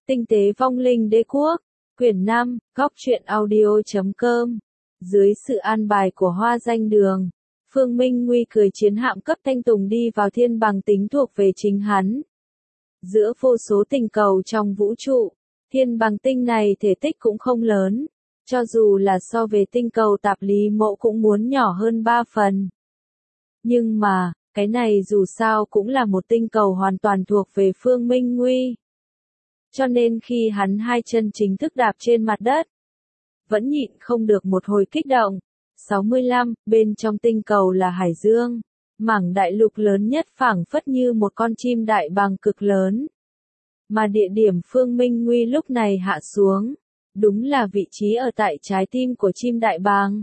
Tinh tế vong linh đế quốc, quyển 5, góc truyện audio.com. Dưới sự an bài của Hoa Danh Đường, Phương Minh Nguy cười chiến hạm cấp thanh tùng đi vào thiên bằng tính thuộc về chính hắn. Giữa vô số tinh cầu trong vũ trụ, thiên bằng tinh này thể tích cũng không lớn, cho dù là so về tinh cầu tạp lý mộ cũng muốn nhỏ hơn 3 phần. Nhưng mà, cái này dù sao cũng là một tinh cầu hoàn toàn thuộc về Phương Minh Nguy. Cho nên khi hắn hai chân chính thức đạp trên mặt đất, vẫn nhịn không được một hồi kích động. 65, bên trong tinh cầu là hải dương, mảng đại lục lớn nhất phảng phất như một con chim đại bàng cực lớn. Mà địa điểm Phương Minh Nguy lúc này hạ xuống, đúng là vị trí ở tại trái tim của chim đại bàng.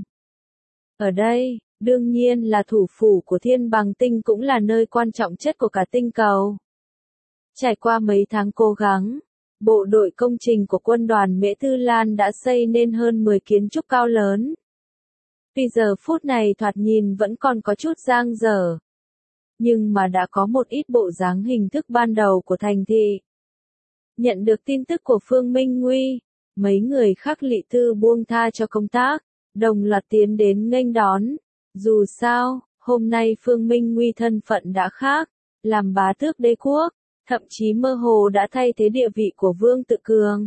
Ở đây, đương nhiên là thủ phủ của thiên bằng tinh cũng là nơi quan trọng nhất của cả tinh cầu. Trải qua mấy tháng cố gắng, bộ đội công trình của quân đoàn Mễ Tư Lan đã xây nên hơn 10 kiến trúc cao lớn. Vì giờ phút này thoạt nhìn vẫn còn có chút dang dở, nhưng mà đã có một ít bộ dáng hình thức ban đầu của thành thị. Nhận được tin tức của Phương Minh Nguy, mấy người khác Lỵ Tư buông tha cho công tác, đồng loạt tiến đến nghênh đón. Dù sao, hôm nay Phương Minh Nguy thân phận đã khác, làm bá tước đế quốc, thậm chí mơ hồ đã thay thế địa vị của Vương Tự Cường.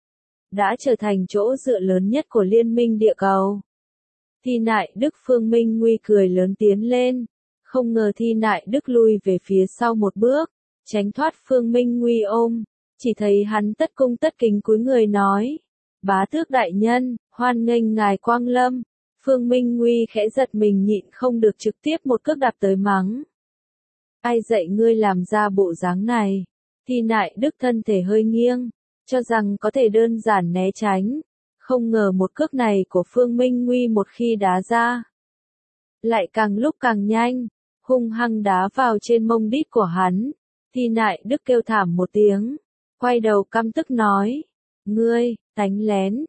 Đã trở thành chỗ dựa lớn nhất của liên minh địa cầu. Thi Nại Đức Phương Minh Nguy cười lớn tiến lên, không ngờ Thi Nại Đức lui về phía sau một bước, tránh thoát Phương Minh Nguy ôm, chỉ thấy hắn tất cung tất kính cúi người nói, bá tước đại nhân, hoan nghênh ngài quang lâm. Phương Minh Nguy khẽ giật mình nhịn không được trực tiếp một cước đạp tới mắng. Ai dạy ngươi làm ra bộ dáng này? Thi Nại Đức thân thể hơi nghiêng, cho rằng có thể đơn giản né tránh. Không ngờ một cước này của Phương Minh Nguy một khi đá ra, lại càng lúc càng nhanh, hung hăng đá vào trên mông đít của hắn. Thi Nại Đức kêu thảm một tiếng, quay đầu căm tức nói, ngươi, đánh lén,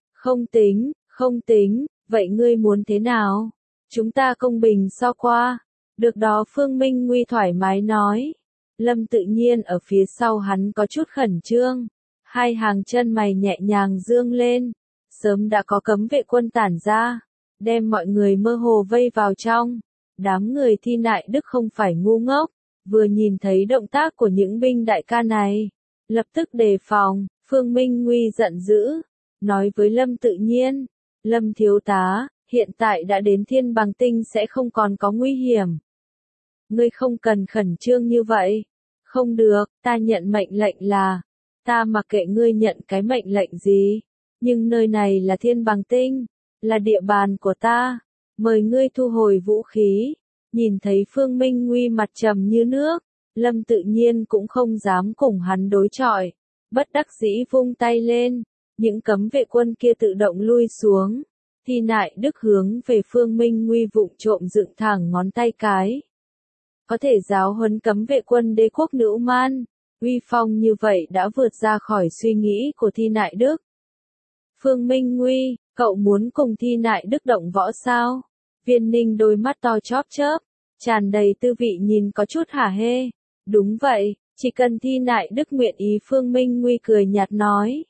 không tính, vậy ngươi muốn thế nào? Chúng ta công bình so qua. Được đó Phương Minh Nguy thoải mái nói. Lâm Tự Nhiên ở phía sau hắn có chút khẩn trương, hai hàng chân mày nhẹ nhàng dương lên. Sớm đã có cấm vệ quân tản ra, đem mọi người mơ hồ vây vào trong. Đám người Thi Nại Đức không phải ngu ngốc, vừa nhìn thấy động tác của những binh đại ca này, lập tức đề phòng. Phương Minh Nguy giận dữ, nói với Lâm Tự Nhiên, Lâm thiếu tá, hiện tại đã đến thiên bằng tinh sẽ không còn có nguy hiểm. Ngươi không cần khẩn trương như vậy. Không được, ta nhận mệnh lệnh là, ta mặc kệ ngươi nhận cái mệnh lệnh gì. Nhưng nơi này là thiên bằng tinh, là địa bàn của ta, mời ngươi thu hồi vũ khí. Nhìn thấy Phương Minh Nguy mặt trầm như nước, Lâm Tự Nhiên cũng không dám cùng hắn đối chọi, bất đắc dĩ vung tay lên, những cấm vệ quân kia tự động lui xuống. Thi Nại Đức hướng về Phương Minh Nguy vụng trộm dựng thẳng ngón tay cái. Có thể giáo huấn cấm vệ quân đế quốc Nữ Man, uy phong như vậy đã vượt ra khỏi suy nghĩ của Thi Nại Đức. Phương Minh Nguy, cậu muốn cùng Thi Nại Đức động võ sao? Viên Ninh đôi mắt to chóp chớp, tràn đầy tư vị nhìn có chút hả hê. Đúng vậy, chỉ cần Thi Nại Đức nguyện ý. Phương Minh Nguy cười nhạt nói.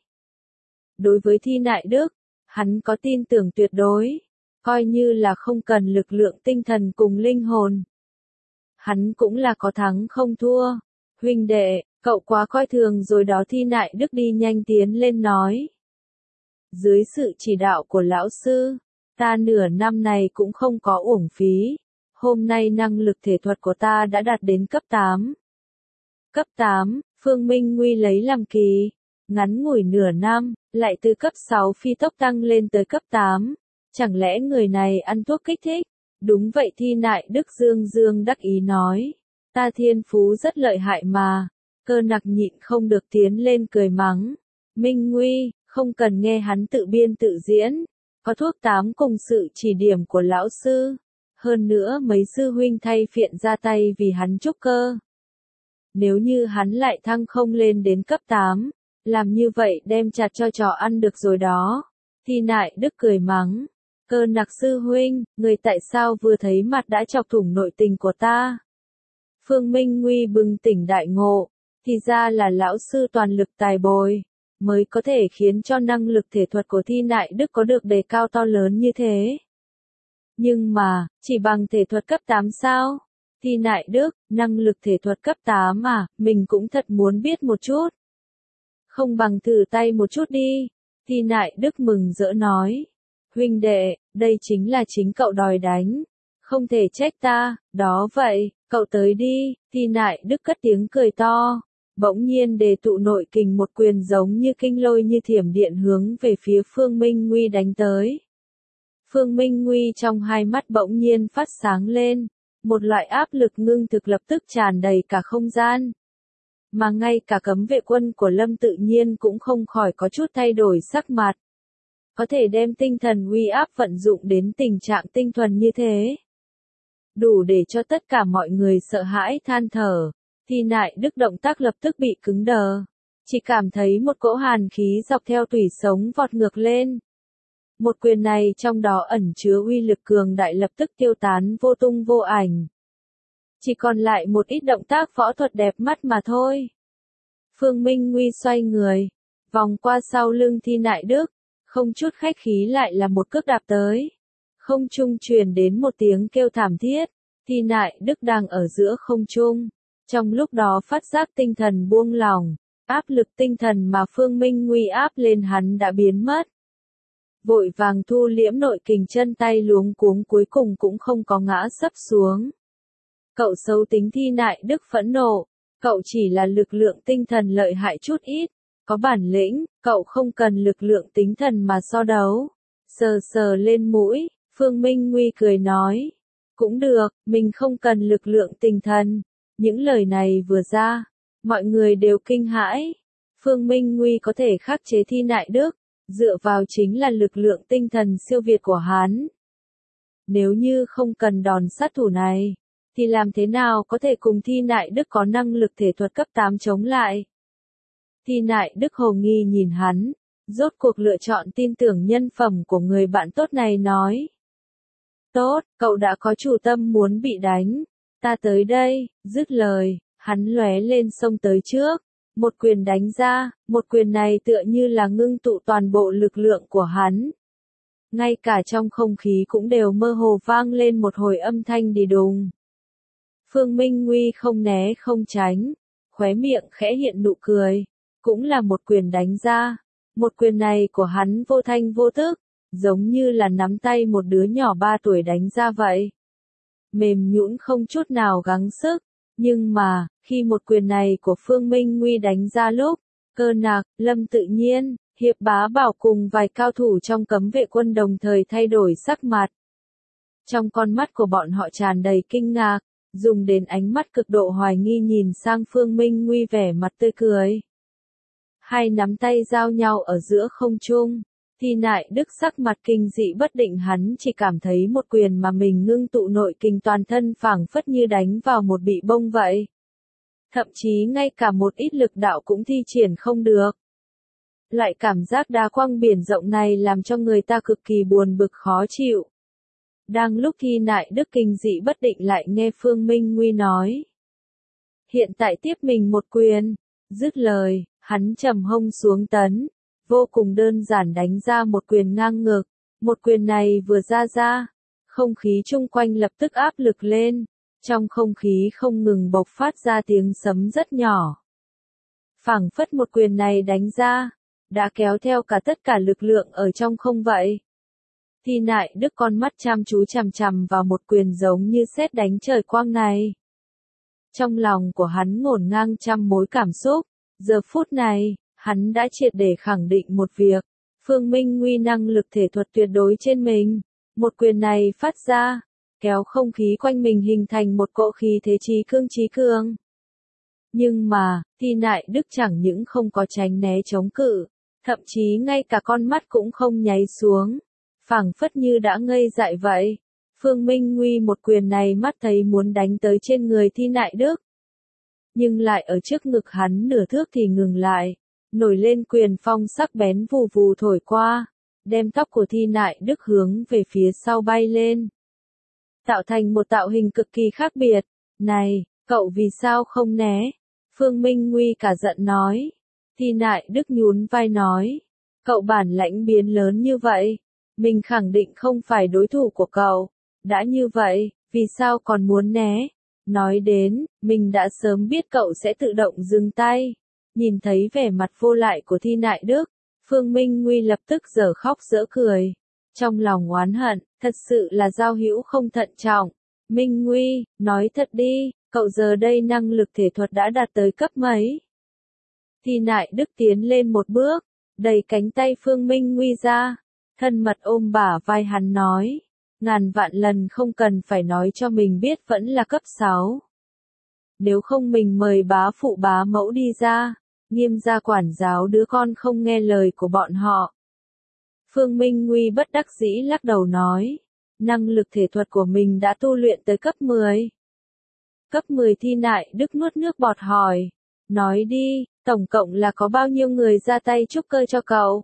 Đối với Thi Nại Đức, hắn có tin tưởng tuyệt đối, coi như là không cần lực lượng tinh thần cùng linh hồn. Hắn cũng là có thắng không thua. Huynh đệ, cậu quá coi thường rồi đó. Thi Nại Đức đi nhanh tiến lên nói. Dưới sự chỉ đạo của lão sư, ta nửa năm này cũng không có uổng phí. Hôm nay năng lực thể thuật của ta đã đạt đến cấp 8. Cấp 8, Phương Minh Nguy lấy làm kỳ. Ngắn ngủi nửa năm, lại từ cấp 6 phi tốc tăng lên tới cấp 8. Chẳng lẽ người này ăn thuốc kích thích? Đúng vậy. Thi Nại Đức dương đắc ý nói. Ta thiên phú rất lợi hại mà. Cơ Nặc nhịn không được tiến lên cười mắng. Minh Nguy, không cần nghe hắn tự biên tự diễn. Có thuốc 8 cùng sự chỉ điểm của lão sư. Hơn nữa mấy sư huynh thay phiện ra tay vì hắn trúc cơ. Nếu như hắn lại thăng không lên đến cấp 8, làm như vậy đem chặt cho chó ăn được rồi đó. Thi Nại Đức cười mắng. Cơ Nặc sư huynh, người tại sao vừa thấy mặt đã chọc thủng nội tình của ta? Phương Minh Nguy bừng tỉnh đại ngộ, thì ra là lão sư toàn lực tài bồi. mới có thể khiến cho năng lực thể thuật của Thi Nại Đức có được đề cao to lớn như thế. Nhưng mà, chỉ bằng thể thuật cấp 8 sao? Thi Nại Đức, năng lực thể thuật cấp 8 à, mình cũng thật muốn biết một chút. Không bằng thử tay một chút đi. Thi Nại Đức mừng rỡ nói. Huynh đệ, đây chính là chính cậu đòi đánh. Không thể trách ta, đó vậy, cậu tới đi. Thi Nại Đức cất tiếng cười to. Bỗng nhiên đề tụ nội kình một quyền giống như kinh lôi như thiểm điện hướng về phía Phương Minh Nguy đánh tới. Phương Minh Nguy trong hai mắt bỗng nhiên phát sáng lên. Một loại áp lực ngưng thực lập tức tràn đầy cả không gian. Mà ngay cả cấm vệ quân của Lâm Tự Nhiên cũng không khỏi có chút thay đổi sắc mặt. Có thể đem tinh thần uy áp vận dụng đến tình trạng tinh thuần như thế. Đủ để cho tất cả mọi người sợ hãi than thở. Thi Nại Đức động tác lập tức bị cứng đờ. Chỉ cảm thấy một cỗ hàn khí dọc theo tủy sống vọt ngược lên. Một quyền này trong đó ẩn chứa uy lực cường đại lập tức tiêu tán vô tung vô ảnh. Chỉ còn lại một ít động tác võ thuật đẹp mắt mà thôi. Phương Minh Nguy xoay người, vòng qua sau lưng Thi Nại Đức, không chút khách khí lại là một cước đạp tới. Không trung truyền đến một tiếng kêu thảm thiết, Thi Nại Đức đang ở giữa không trung. Trong lúc đó phát giác tinh thần buông lỏng, áp lực tinh thần mà Phương Minh Nguy áp lên hắn đã biến mất. Vội vàng thu liễm nội kình chân tay luống cuống cuối cùng cũng không có ngã sấp xuống. Cậu xấu tính Thi Nại Đức phẫn nộ, cậu chỉ là lực lượng tinh thần lợi hại chút ít, có bản lĩnh, cậu không cần lực lượng tinh thần mà so đấu. Sờ sờ lên mũi, Phương Minh Nguy cười nói, cũng được, mình không cần lực lượng tinh thần. Những lời này vừa ra, mọi người đều kinh hãi. Phương Minh Nguy có thể khắc chế Thi Nại Đức, dựa vào chính là lực lượng tinh thần siêu việt của hắn. Nếu như không cần đòn sát thủ này, thì làm thế nào có thể cùng Thi Nại Đức có năng lực thể thuật cấp 8 chống lại? Thi Nại Đức hồ nghi nhìn hắn, rốt cuộc lựa chọn tin tưởng nhân phẩm của người bạn tốt này nói. Tốt, cậu đã có chủ tâm muốn bị đánh. Ta tới đây, dứt lời, hắn lóe lên xông tới trước. Một quyền đánh ra, một quyền này tựa như là ngưng tụ toàn bộ lực lượng của hắn. Ngay cả trong không khí cũng đều mơ hồ vang lên một hồi âm thanh đi đùng. Phương Minh Nguy không né không tránh, khóe miệng khẽ hiện nụ cười, cũng là một quyền đánh ra. Một quyền này của hắn vô thanh vô tức, giống như là nắm tay một đứa nhỏ 3 tuổi đánh ra vậy. Mềm nhũn không chút nào gắng sức, nhưng mà, khi một quyền này của Phương Minh Nguy đánh ra lúc, Cơ Nạc, Lâm Tự Nhiên, Hiệp Bá Bảo cùng vài cao thủ trong cấm vệ quân đồng thời thay đổi sắc mặt. Trong con mắt của bọn họ tràn đầy kinh ngạc, dùng đến ánh mắt cực độ hoài nghi nhìn sang Phương Minh Nguy vẻ mặt tươi cười. Hai nắm tay giao nhau ở giữa không trung. Thi Nại Đức sắc mặt kinh dị bất định, hắn chỉ cảm thấy một quyền mà mình ngưng tụ nội kình toàn thân phảng phất như đánh vào một bị bông vậy. Thậm chí ngay cả một ít lực đạo cũng thi triển không được. Loại cảm giác đá quăng biển rộng này làm cho người ta cực kỳ buồn bực khó chịu. Đang lúc Thi Nại Đức kinh dị bất định lại nghe Phương Minh Nguy nói. Hiện tại tiếp mình một quyền. Dứt lời, hắn trầm hông xuống tấn. Vô cùng đơn giản đánh ra một quyền ngang ngược. Một quyền này vừa ra, không khí chung quanh lập tức áp lực lên. Trong không khí không ngừng bộc phát ra tiếng sấm rất nhỏ. Phảng phất một quyền này đánh ra, đã kéo theo cả tất cả lực lượng ở trong không vậy. Thi Nại Đức con mắt chăm chú chằm chằm vào một quyền giống như sét đánh trời quang này. Trong lòng của hắn ngổn ngang trăm mối cảm xúc, giờ phút này, hắn đã triệt để khẳng định một việc, Phương Minh Nguy năng lực thể thuật tuyệt đối trên mình. Một quyền này phát ra, kéo không khí quanh mình hình thành một cỗ khí thế trí cương. Nhưng mà, Thi Nại Đức chẳng những không có tránh né chống cự, thậm chí ngay cả con mắt cũng không nháy xuống, phảng phất như đã ngây dại vậy. Phương Minh Nguy một quyền này mắt thấy muốn đánh tới trên người Thi Nại Đức. Nhưng lại ở trước ngực hắn nửa thước thì ngừng lại, nổi lên quyền phong sắc bén vù vù thổi qua, đem tóc của Thi Nại Đức hướng về phía sau bay lên. Tạo thành một tạo hình cực kỳ khác biệt. Này, cậu vì sao không né? Phương Minh Nguy cả giận nói. Thi Nại Đức nhún vai nói, cậu bản lãnh biến lớn như vậy, mình khẳng định không phải đối thủ của cậu. Đã như vậy, vì sao còn muốn né? Nói đến, mình đã sớm biết cậu sẽ tự động dừng tay. Nhìn thấy vẻ mặt vô lại của Thi Nại Đức, Phương Minh Nguy lập tức dở khóc dở cười. Trong lòng oán hận, thật sự là giao hữu không thận trọng. Minh Nguy, nói thật đi, cậu giờ đây năng lực thể thuật đã đạt tới cấp mấy? Thi Nại Đức tiến lên một bước, đẩy cánh tay Phương Minh Nguy ra, thân mật ôm bả vai hắn nói, ngàn vạn lần không cần phải nói cho mình biết vẫn là cấp 6. Nếu không mình mời bá phụ bá mẫu đi ra, nghiêm gia quản giáo đứa con không nghe lời của bọn họ. Phương Minh Nguy bất đắc dĩ lắc đầu nói, năng lực thể thuật của mình đã tu luyện tới cấp 10. Cấp 10 Thi Nại Đức nuốt nước bọt hỏi, nói đi, tổng cộng là có bao nhiêu người ra tay trúc cơ cho cậu?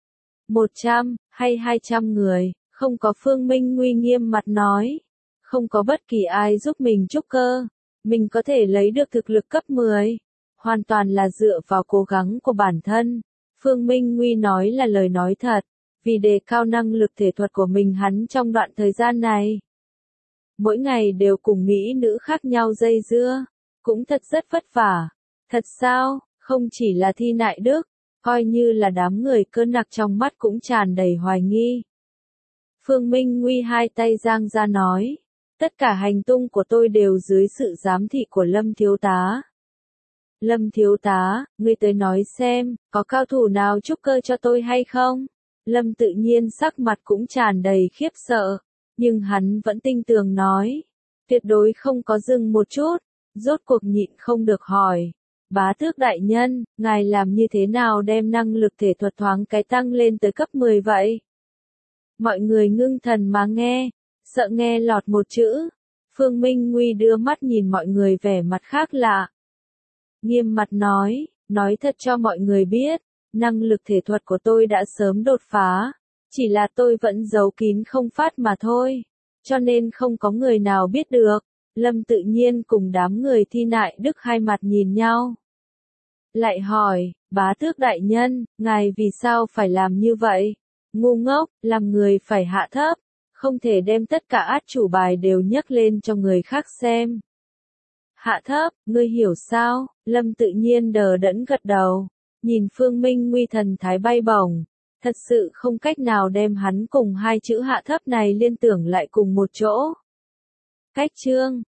100, hay 200 người, không có. Phương Minh Nguy nghiêm mặt nói, không có bất kỳ ai giúp mình trúc cơ, mình có thể lấy được thực lực cấp 10, hoàn toàn là dựa vào cố gắng của bản thân. Phương Minh Nguy nói là lời nói thật, vì đề cao năng lực thể thuật của mình hắn trong đoạn thời gian này. Mỗi ngày đều cùng mỹ nữ khác nhau dây dưa, cũng thật rất vất vả. Thật sao? Không chỉ là Thi Nại Đức, coi như là đám người cơ nặc trong mắt cũng tràn đầy hoài nghi. Phương Minh Nguy hai tay giang ra nói, tất cả hành tung của tôi đều dưới sự giám thị của Lâm thiếu tá. Lâm thiếu tá, ngươi tới nói xem, có cao thủ nào trúc cơ cho tôi hay không? Lâm tự nhiên sắc mặt cũng tràn đầy khiếp sợ, nhưng hắn vẫn tinh tường nói, tuyệt đối không có dừng một chút, rốt cuộc nhịn không được hỏi. Bá tước đại nhân, ngài làm như thế nào đem năng lực thể thuật thoáng cái tăng lên tới cấp 10 vậy? Mọi người ngưng thần mà nghe, sợ nghe lọt một chữ. Phương Minh Nguy đưa mắt nhìn mọi người vẻ mặt khác lạ. Nghiêm mặt nói thật cho mọi người biết, năng lực thể thuật của tôi đã sớm đột phá, chỉ là tôi vẫn giấu kín không phát mà thôi, cho nên không có người nào biết được. Lâm tự nhiên cùng đám người Thi Nại Đức hai mặt nhìn nhau. Lại hỏi, bá tước đại nhân, ngài vì sao phải làm như vậy? Ngu ngốc, làm người phải hạ thấp, không thể đem tất cả át chủ bài đều nhấc lên cho người khác xem. Hạ thấp, ngươi hiểu sao? Lâm tự nhiên đờ đẫn gật đầu, nhìn Phương Minh Nguy thần thái bay bổng, thật sự không cách nào đem hắn cùng hai chữ hạ thấp này liên tưởng lại cùng một chỗ. Cách chương